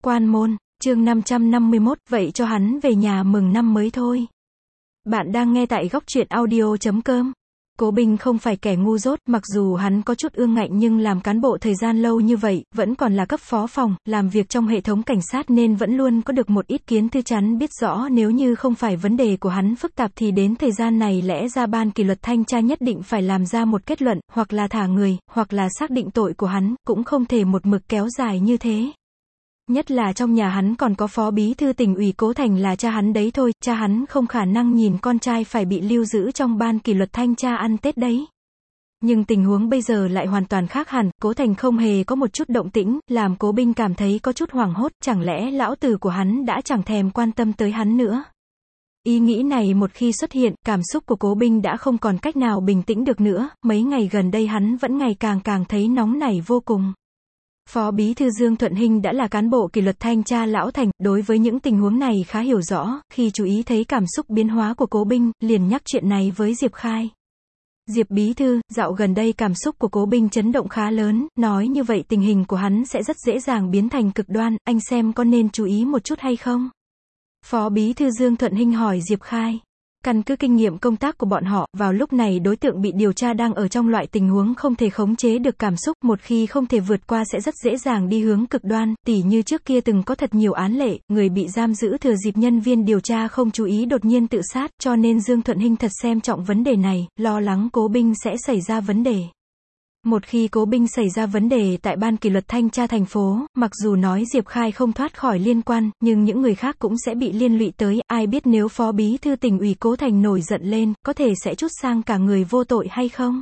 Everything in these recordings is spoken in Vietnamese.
Quan môn, chương 551, vậy cho hắn về nhà mừng năm mới thôi. Bạn đang nghe tại góc truyện audio.com. Cố Bình không phải kẻ ngu dốt, mặc dù hắn có chút ương ngạnh nhưng làm cán bộ thời gian lâu như vậy, vẫn còn là cấp phó phòng, làm việc trong hệ thống cảnh sát nên vẫn luôn có được một ít kiến thức chắn biết rõ nếu như không phải vấn đề của hắn phức tạp thì đến thời gian này lẽ ra ban kỷ luật thanh tra nhất định phải làm ra một kết luận, hoặc là thả người, hoặc là xác định tội của hắn, cũng không thể một mực kéo dài như thế. Nhất là trong nhà hắn còn có phó bí thư tỉnh ủy Cố Thành là cha hắn đấy thôi, cha hắn không khả năng nhìn con trai phải bị lưu giữ trong ban kỷ luật thanh tra ăn Tết đấy. Nhưng tình huống bây giờ lại hoàn toàn khác hẳn, Cố Thành không hề có một chút động tĩnh, làm Cố Bình cảm thấy có chút hoảng hốt, chẳng lẽ lão tử của hắn đã chẳng thèm quan tâm tới hắn nữa. Ý nghĩ này một khi xuất hiện, cảm xúc của Cố Bình đã không còn cách nào bình tĩnh được nữa, mấy ngày gần đây hắn vẫn ngày càng thấy nóng nảy vô cùng. Phó bí thư Dương Thuận Hinh đã là cán bộ kỷ luật thanh tra lão thành, đối với những tình huống này khá hiểu rõ, khi chú ý thấy cảm xúc biến hóa của Cố Bình, liền nhắc chuyện này với Diệp Khai. Diệp bí thư, dạo gần đây cảm xúc của Cố Bình chấn động khá lớn, nói như vậy tình hình của hắn sẽ rất dễ dàng biến thành cực đoan, anh xem có nên chú ý một chút hay không? Phó bí thư Dương Thuận Hinh hỏi Diệp Khai. Căn cứ kinh nghiệm công tác của bọn họ, vào lúc này đối tượng bị điều tra đang ở trong loại tình huống không thể khống chế được cảm xúc, một khi không thể vượt qua sẽ rất dễ dàng đi hướng cực đoan, tỉ như trước kia từng có thật nhiều án lệ, người bị giam giữ thừa dịp nhân viên điều tra không chú ý đột nhiên tự sát, cho nên Dương Thuận Hinh thật xem trọng vấn đề này, lo lắng Cố Bình sẽ xảy ra vấn đề. Một khi Cố Bình xảy ra vấn đề tại ban kỷ luật thanh tra thành phố, mặc dù nói Diệp Khai không thoát khỏi liên quan, nhưng những người khác cũng sẽ bị liên lụy tới, ai biết nếu phó bí thư tỉnh ủy Cố Thành nổi giận lên, có thể sẽ trút sang cả người vô tội hay không?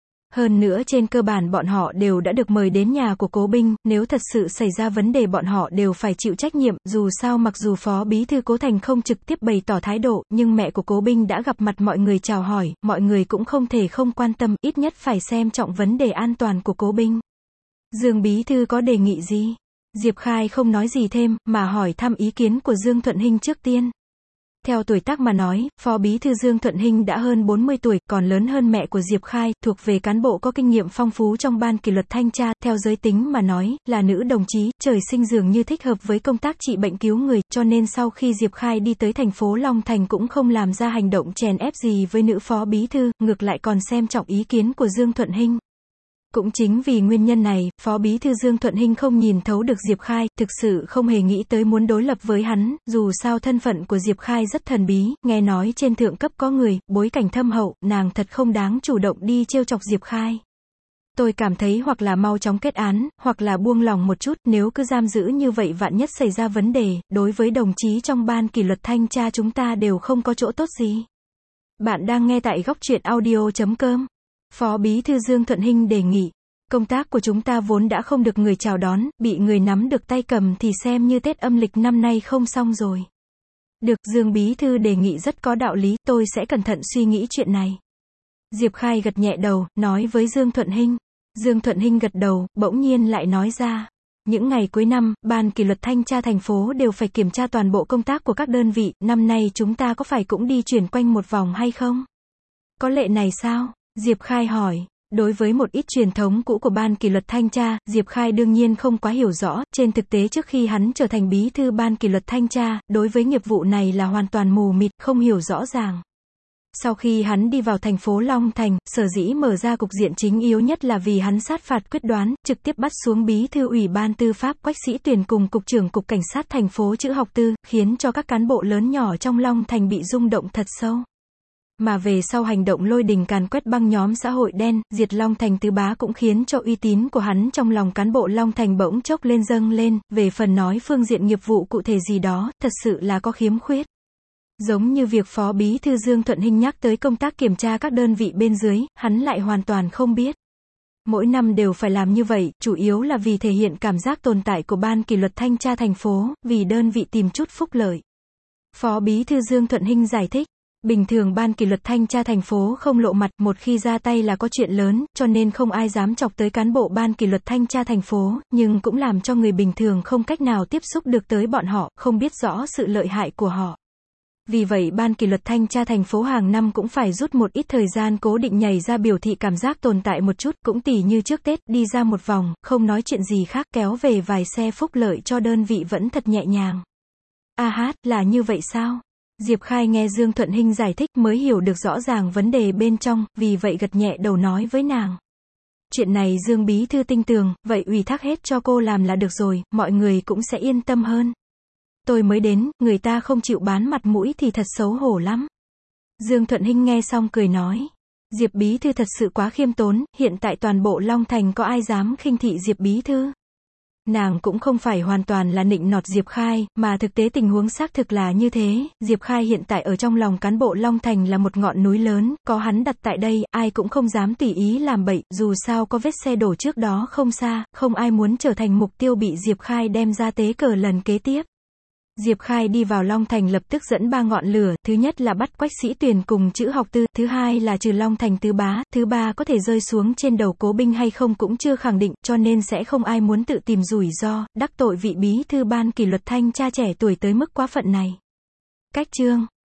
Hơn nữa trên cơ bản bọn họ đều đã được mời đến nhà của Cố Bình, nếu thật sự xảy ra vấn đề bọn họ đều phải chịu trách nhiệm, dù sao mặc dù phó bí thư Cố Thành không trực tiếp bày tỏ thái độ, nhưng mẹ của Cố Bình đã gặp mặt mọi người chào hỏi, mọi người cũng không thể không quan tâm, ít nhất phải xem trọng vấn đề an toàn của Cố Bình. Dương bí thư có đề nghị gì? Diệp Khai không nói gì thêm, mà hỏi thăm ý kiến của Dương Thuận Hinh trước tiên. Theo tuổi tác mà nói, phó bí thư Dương Thuận Hinh đã hơn 40 tuổi, còn lớn hơn mẹ của Diệp Khai, thuộc về cán bộ có kinh nghiệm phong phú trong ban kỷ luật thanh tra, theo giới tính mà nói, là nữ đồng chí, trời sinh dường như thích hợp với công tác trị bệnh cứu người, cho nên sau khi Diệp Khai đi tới thành phố Long Thành cũng không làm ra hành động chèn ép gì với nữ phó bí thư, ngược lại còn xem trọng ý kiến của Dương Thuận Hinh. Cũng chính vì nguyên nhân này, phó bí thư Dương Thuận Hinh không nhìn thấu được Diệp Khai, thực sự không hề nghĩ tới muốn đối lập với hắn, dù sao thân phận của Diệp Khai rất thần bí, nghe nói trên thượng cấp có người, bối cảnh thâm hậu, nàng thật không đáng chủ động đi trêu chọc Diệp Khai. Tôi cảm thấy hoặc là mau chóng kết án, hoặc là buông lòng một chút, nếu cứ giam giữ như vậy vạn nhất xảy ra vấn đề, đối với đồng chí trong ban kỷ luật thanh tra chúng ta đều không có chỗ tốt gì. Bạn đang nghe tại góc truyện audio.com. Phó bí thư Dương Thuận Hinh đề nghị, công tác của chúng ta vốn đã không được người chào đón, bị người nắm được tay cầm thì xem như Tết âm lịch năm nay không xong rồi. Được, Dương bí thư đề nghị rất có đạo lý, tôi sẽ cẩn thận suy nghĩ chuyện này. Diệp Khai gật nhẹ đầu, nói với Dương Thuận Hinh. Dương Thuận Hinh gật đầu, bỗng nhiên lại nói ra. Những ngày cuối năm, ban kỷ luật thanh tra thành phố đều phải kiểm tra toàn bộ công tác của các đơn vị, năm nay chúng ta có phải cũng đi chuyển quanh một vòng hay không? Có lệ này sao? Diệp Khai hỏi. Đối với một ít truyền thống cũ của ban kỷ luật thanh tra, Diệp Khai đương nhiên không quá hiểu rõ, trên thực tế trước khi hắn trở thành bí thư ban kỷ luật thanh tra, đối với nghiệp vụ này là hoàn toàn mù mịt, không hiểu rõ ràng. Sau khi hắn đi vào thành phố Long Thành, sở dĩ mở ra cục diện chính yếu nhất là vì hắn sát phạt quyết đoán, trực tiếp bắt xuống bí thư ủy ban tư pháp Quách Sĩ Tuyền cùng cục trưởng cục cảnh sát thành phố Chữ Học Tư, khiến cho các cán bộ lớn nhỏ trong Long Thành bị rung động thật sâu. Mà về sau hành động lôi đình càn quét băng nhóm xã hội đen, diệt Long Thành Tứ Bá cũng khiến cho uy tín của hắn trong lòng cán bộ Long Thành bỗng chốc lên dâng lên, về phần nói phương diện nghiệp vụ cụ thể gì đó, thật sự là có khiếm khuyết. Giống như việc phó bí thư Dương Thuận Hinh nhắc tới công tác kiểm tra các đơn vị bên dưới, hắn lại hoàn toàn không biết. Mỗi năm đều phải làm như vậy, chủ yếu là vì thể hiện cảm giác tồn tại của ban kỷ luật thanh tra thành phố, vì đơn vị tìm chút phúc lợi. Phó bí thư Dương Thuận Hinh giải thích. Bình thường ban kỷ luật thanh tra thành phố không lộ mặt, một khi ra tay là có chuyện lớn, cho nên không ai dám chọc tới cán bộ ban kỷ luật thanh tra thành phố, nhưng cũng làm cho người bình thường không cách nào tiếp xúc được tới bọn họ, không biết rõ sự lợi hại của họ. Vì vậy ban kỷ luật thanh tra thành phố hàng năm cũng phải rút một ít thời gian cố định nhảy ra biểu thị cảm giác tồn tại một chút, cũng tỉ như trước Tết, đi ra một vòng, không nói chuyện gì khác, kéo về vài xe phúc lợi cho đơn vị vẫn thật nhẹ nhàng. A hát, là như vậy sao? Diệp Khai nghe Dương Thuận Hinh giải thích mới hiểu được rõ ràng vấn đề bên trong, vì vậy gật nhẹ đầu nói với nàng. Chuyện này Dương bí thư tin tưởng, vậy ủy thác hết cho cô làm là được rồi, mọi người cũng sẽ yên tâm hơn. Tôi mới đến, người ta không chịu bán mặt mũi thì thật xấu hổ lắm. Dương Thuận Hinh nghe xong cười nói. Diệp bí thư thật sự quá khiêm tốn, hiện tại toàn bộ Long Thành có ai dám khinh thị Diệp bí thư. Nàng cũng không phải hoàn toàn là nịnh nọt Diệp Khai, mà thực tế tình huống xác thực là như thế, Diệp Khai hiện tại ở trong lòng cán bộ Long Thành là một ngọn núi lớn, có hắn đặt tại đây, ai cũng không dám tùy ý làm bậy, dù sao có vết xe đổ trước đó không xa, không ai muốn trở thành mục tiêu bị Diệp Khai đem ra tế cờ lần kế tiếp. Diệp Khai đi vào Long Thành lập tức dẫn 3 ngọn lửa, thứ nhất là bắt Quách Sĩ Tuyền cùng Chữ Học Tư, thứ hai là trừ Long Thành Tứ Bá, thứ ba có thể rơi xuống trên đầu Cố Binh hay không cũng chưa khẳng định, cho nên sẽ không ai muốn tự tìm rủi ro, đắc tội vị bí thư ban kỷ luật thanh tra trẻ tuổi tới mức quá phận này. Cách chương